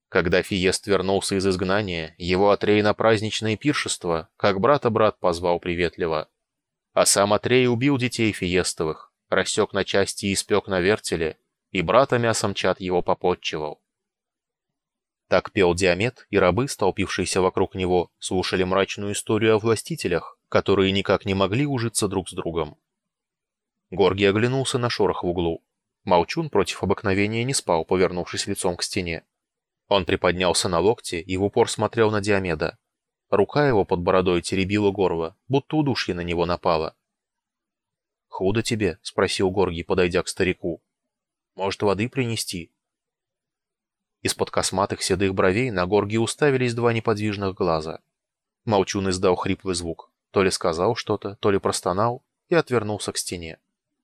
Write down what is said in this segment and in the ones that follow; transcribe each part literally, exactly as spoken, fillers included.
Когда Фиест вернулся из изгнания, его Атрей на праздничное пиршество, как брата брат позвал приветливо. А сам Атрей убил детей Фиестовых, рассек на части и испек на вертеле, и брата мясом чад его попотчевал. Так пел Диамет, и рабы, столпившиеся вокруг него, слушали мрачную историю о властителях, которые никак не могли ужиться друг с другом. Горгий оглянулся на шорох в углу. Молчун против обыкновения не спал, повернувшись лицом к стене. Он приподнялся на локте и в упор смотрел на Диомеда. Рука его под бородой теребила горло, будто удушье на него напало. «Худо тебе?» — спросил Горгий, подойдя к старику. «Может, воды принести?» Из-под косматых седых бровей на Горгия уставились два неподвижных глаза. Молчун издал хриплый звук, то ли сказал что-то, то ли простонал, и отвернулся к стене.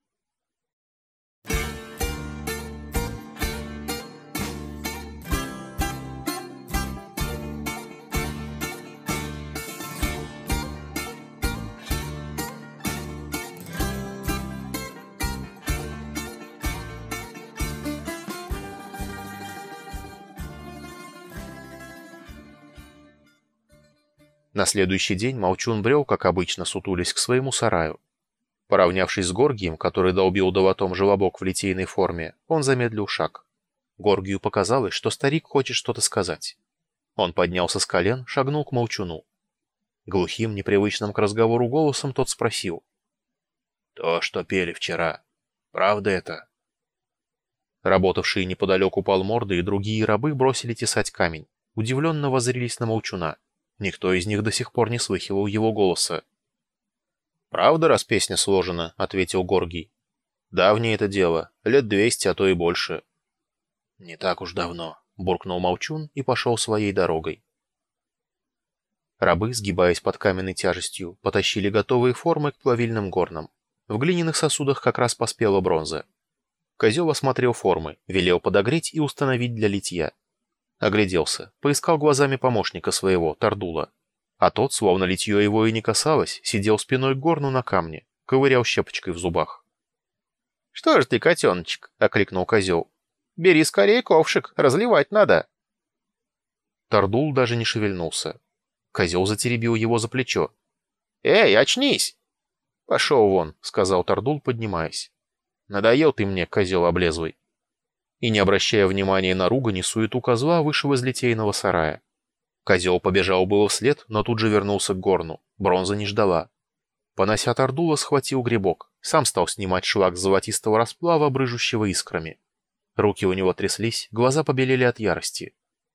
На следующий день Молчун брел, как обычно, сутулясь к своему сараю. Поравнявшись с Горгием, который долбил долотом желобок в литейной форме, он замедлил шаг. Горгию показалось, что старик хочет что-то сказать. Он поднялся с колен, шагнул к Молчуну. Глухим, непривычным к разговору голосом тот спросил. «То, что пели вчера, правда это?» Работавшие неподалеку полморды и другие рабы бросили тесать камень, удивленно воззрелись на Молчуна. Никто из них до сих пор не слыхивал его голоса. «Правда, раз песня сложена?» — ответил Горгий. «Давнее это дело, лет двести, а то и больше». «Не так уж давно», — буркнул Молчун и пошел своей дорогой. Рабы, сгибаясь под каменной тяжестью, потащили готовые формы к плавильным горнам. В глиняных сосудах как раз поспела бронза. Козел осмотрел формы, велел подогреть и установить для литья. Огляделся, поискал глазами помощника своего, Тардула. А тот, словно литье его и не касалось, сидел спиной к горну на камне, ковырял щепочкой в зубах. «Что ж ты, котеночек?» — окликнул козел. «Бери скорее ковшик, разливать надо». Тардул даже не шевельнулся. Козел затеребил его за плечо. «Эй, очнись!» «Пошел вон», — сказал Тардул, поднимаясь. «Надоел ты мне, козел облезлый». И, не обращая внимания на ругань и суету козла, вышел из литейного сарая. Козел побежал было вслед, но тут же вернулся к горну. Бронза не ждала. Понося Тардула, схватил грибок. Сам стал снимать шлак золотистого расплава, брыжущего искрами. Руки у него тряслись, глаза побелели от ярости.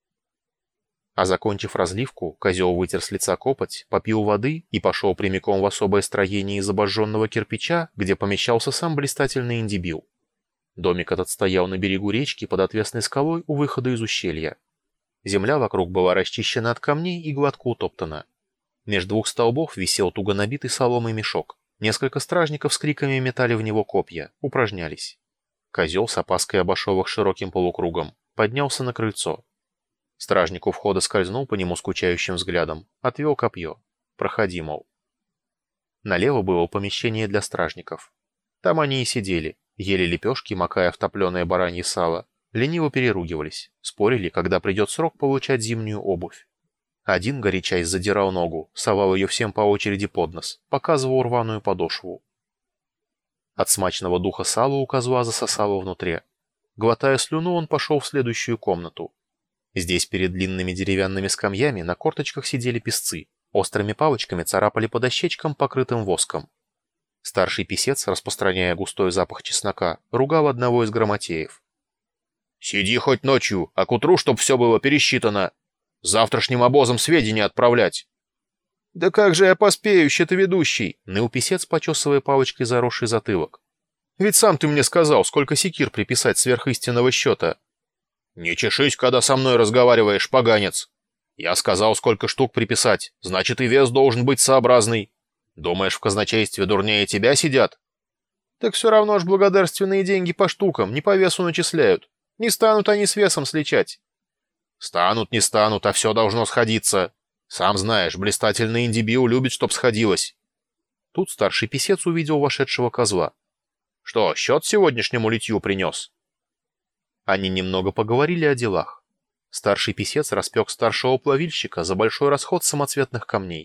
А закончив разливку, козел вытер с лица копоть, попил воды и пошел прямиком в особое строение из обожженного кирпича, где помещался сам блистательный индибил. Домик этот стоял на берегу речки под отвесной скалой у выхода из ущелья. Земля вокруг была расчищена от камней и гладко утоптана. Между двух столбов висел туго набитый соломой мешок. Несколько стражников с криками метали в него копья, упражнялись. Козел с опаской обошел их широким полукругом, поднялся на крыльцо. Стражник у входа скользнул по нему скучающим взглядом, отвел копье. Проходи, мол. Налево было помещение для стражников. Там они и сидели. Ели лепешки, макая в топленое баранье сало, лениво переругивались, спорили, когда придет срок получать зимнюю обувь. Один, горячась, задирал ногу, совал ее всем по очереди под нос, показывал рваную подошву. От смачного духа сала у козла засосало внутри. Глотая слюну, он пошел в следующую комнату. Здесь перед длинными деревянными скамьями на корточках сидели песцы, острыми палочками царапали по дощечкам, покрытым воском. Старший писец, распространяя густой запах чеснока, ругал одного из грамотеев. «Сиди хоть ночью, а к утру, чтоб все было пересчитано. Завтрашним обозом сведения отправлять». «Да как же я поспею, щитоведущий?» — ныл писец, почесывая палочкой заросший затылок. «Ведь сам ты мне сказал, сколько секир приписать сверх истинного счета». «Не чешись, когда со мной разговариваешь, поганец. Я сказал, сколько штук приписать, значит и вес должен быть сообразный. Думаешь, в казначействе дурнее тебя сидят?» «Так все равно ж благодарственные деньги по штукам, не по весу начисляют. Не станут они с весом сличать». «Станут, не станут, а все должно сходиться. Сам знаешь, блистательный индибил любит, чтоб сходилось». Тут старший писец увидел вошедшего козла. «Что, счет сегодняшнему литью принес?» Они немного поговорили о делах. Старший писец распек старшего плавильщика за большой расход самоцветных камней.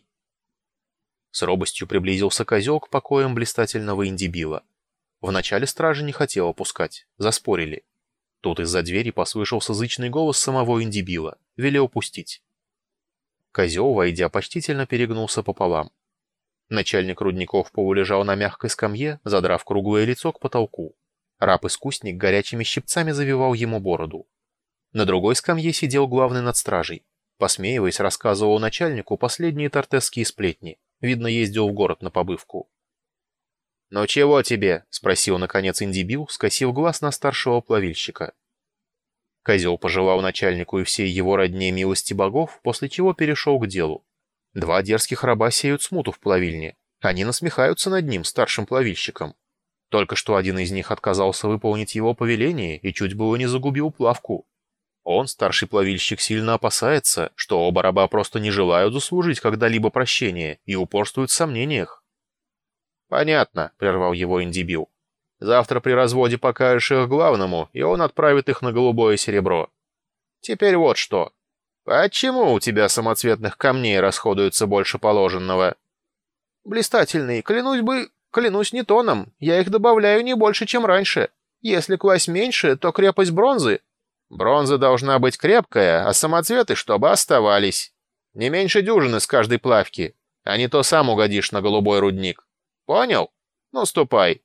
С робостью приблизился козел к покоям блистательного индибила. Вначале стража не хотела пускать, заспорили. Тут из-за двери послышался зычный голос самого индибила, велел пустить. Козел, войдя, почтительно перегнулся пополам. Начальник рудников полулежал на мягкой скамье, задрав круглое лицо к потолку. Раб-искусник горячими щипцами завивал ему бороду. На другой скамье сидел главный над стражей. Посмеиваясь, рассказывал начальнику последние тартесские сплетни. Видно, ездил в город на побывку. «Ну чего тебе?» — спросил, наконец, индибил, скосив глаз на старшего плавильщика. Козел пожелал начальнику и всей его родне милости богов, после чего перешел к делу. Два дерзких раба сеют смуту в плавильне. Они насмехаются над ним, старшим плавильщиком. Только что один из них отказался выполнить его повеление и чуть было не загубил плавку. Он, старший плавильщик, сильно опасается, что оба раба просто не желают заслужить когда-либо прощения и упорствуют в сомнениях. «Понятно», — прервал его индибил. «Завтра при разводе покажешь их главному, и он отправит их на голубое серебро. Теперь вот что. Почему у тебя самоцветных камней расходуется больше положенного?» «Блистательный, клянусь бы, клянусь не тоном, я их добавляю не больше, чем раньше. Если класть меньше, то крепость бронзы...» «Бронза должна быть крепкая, а самоцветы, чтобы оставались. Не меньше дюжины с каждой плавки, а не то сам угодишь на голубой рудник. Понял? Ну, ступай».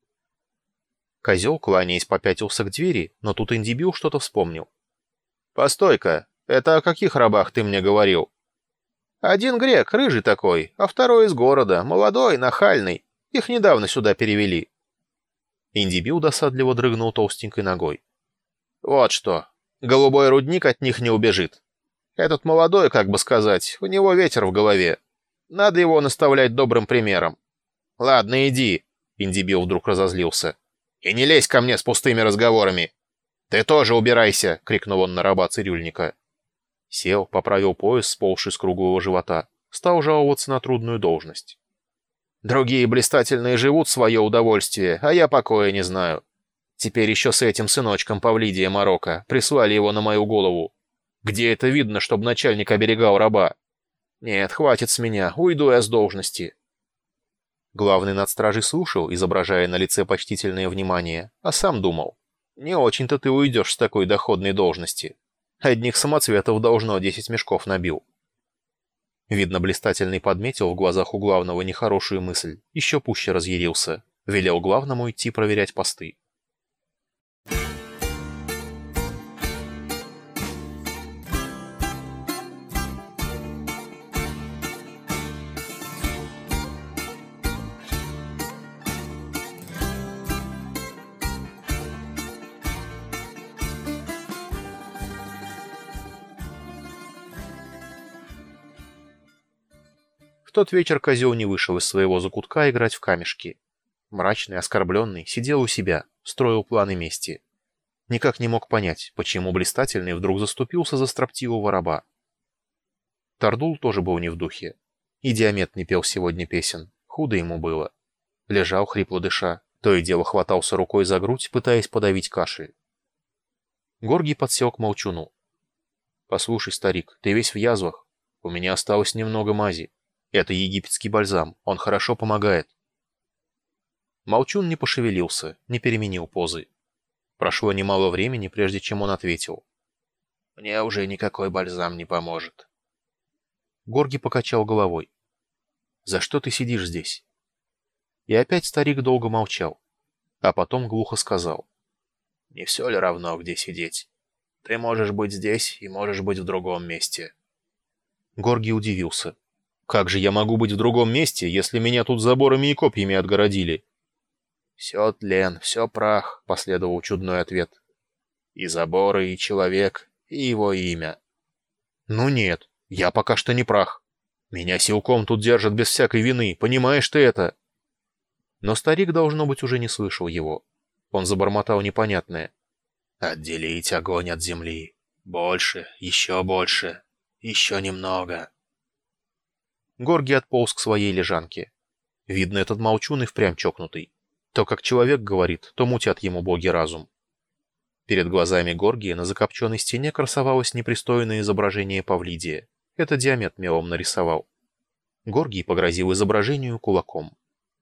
Козел, кланяясь, попятился к двери, но тут индибил что-то вспомнил. «Постой-ка, это о каких рабах ты мне говорил?» «Один грек, рыжий такой, а второй из города, молодой, нахальный. Их недавно сюда перевели». Индибил досадливо дрыгнул толстенькой ногой. «Вот что. Голубой рудник от них не убежит. Этот молодой, как бы сказать, у него ветер в голове. Надо его наставлять добрым примером. Ладно, иди», — индибил вдруг разозлился. «И не лезь ко мне с пустыми разговорами. Ты тоже убирайся», — крикнул он на раба-цирюльника. Сел, поправил пояс, сползший с круглого живота, стал жаловаться на трудную должность. «Другие блистательные живут в свое удовольствие, а я покоя не знаю. Теперь еще с этим сыночком Павлидия Марокко прислали его на мою голову. Где это видно, чтобы начальник оберегал раба? Нет, хватит с меня, уйду я с должности». Главный над стражей слушал, изображая на лице почтительное внимание, а сам думал: не очень-то ты уйдешь с такой доходной должности. Одних самоцветов должно десять мешков набил. Видно, блистательный подметил в глазах у главного нехорошую мысль, еще пуще разъярился, велел главному идти проверять посты. В тот вечер козел не вышел из своего закутка играть в камешки. Мрачный, оскорбленный, сидел у себя, строил планы мести. Никак не мог понять, почему блистательный вдруг заступился за строптивого раба. Тардул тоже был не в духе. И Диамет не пел сегодня песен, худо ему было. Лежал, хрипло дыша, то и дело хватался рукой за грудь, пытаясь подавить кашель. Горгий подсел к молчуну. «Послушай, старик, ты весь в язвах. У меня осталось немного мази. Это египетский бальзам, он хорошо помогает». Молчун не пошевелился, не переменил позы. Прошло немало времени, прежде чем он ответил. «Мне уже никакой бальзам не поможет». Горгий покачал головой. «За что ты сидишь здесь?» И опять старик долго молчал, а потом глухо сказал. «Не все ли равно, где сидеть? Ты можешь быть здесь и можешь быть в другом месте». Горгий удивился. «Как же я могу быть в другом месте, если меня тут заборами и копьями отгородили?» «Все тлен, все прах», — последовал чудной ответ. «И заборы, и человек, и его имя». «Ну нет, я пока что не прах. Меня силком тут держат без всякой вины, понимаешь ты это?» Но старик, должно быть, уже не слышал его. Он забормотал непонятное. «Отделить огонь от земли. Больше, еще больше, еще немного». Горгий отполз к своей лежанке. Видно, этот молчун и впрямь чокнутый. То, как человек говорит, то мутят ему боги разум. Перед глазами Горгия на закопченной стене красовалось непристойное изображение Павлидия. Это Диамет мелом нарисовал. Горгий погрозил изображению кулаком.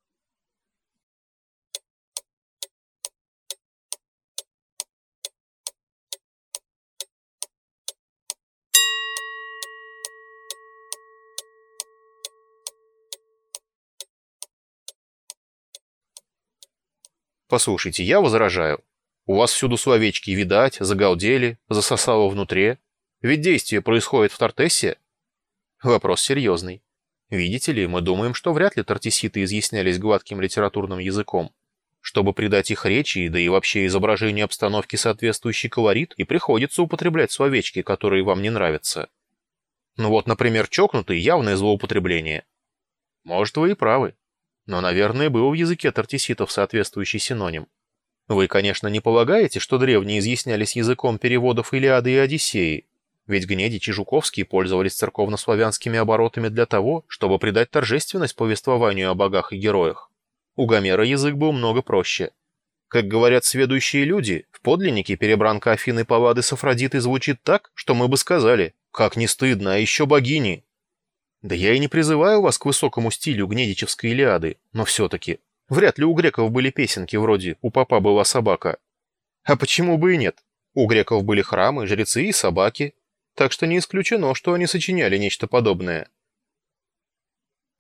Послушайте, я возражаю. У вас всюду словечки видать, загалдели, засосало внутри. Ведь действие происходит в Тартессе. Вопрос серьезный. Видите ли, мы думаем, что вряд ли тартеситы изъяснялись гладким литературным языком. Чтобы придать их речи, да и вообще изображению обстановки соответствующий колорит, и приходится употреблять словечки, которые вам не нравятся. Ну вот, например, чокнутый — явное злоупотребление. Может, вы и правы. Но, наверное, был в языке тартеситов соответствующий синоним. Вы, конечно, не полагаете, что древние изъяснялись языком переводов Илиады и Одиссеи? Ведь Гнедич и Жуковский пользовались церковно-славянскими оборотами для того, чтобы придать торжественность повествованию о богах и героях. У Гомера язык был много проще. Как говорят сведущие люди, в подлиннике перебранка Афины, Паллады с Афродитой звучит так, что мы бы сказали: «Как не стыдно, а еще богини!» Да я и не призываю вас к высокому стилю гнедичевской Илиады, но все-таки, вряд ли у греков были песенки вроде «У попа была собака». А почему бы и нет? У греков были храмы, жрецы и собаки, так что не исключено, что они сочиняли нечто подобное.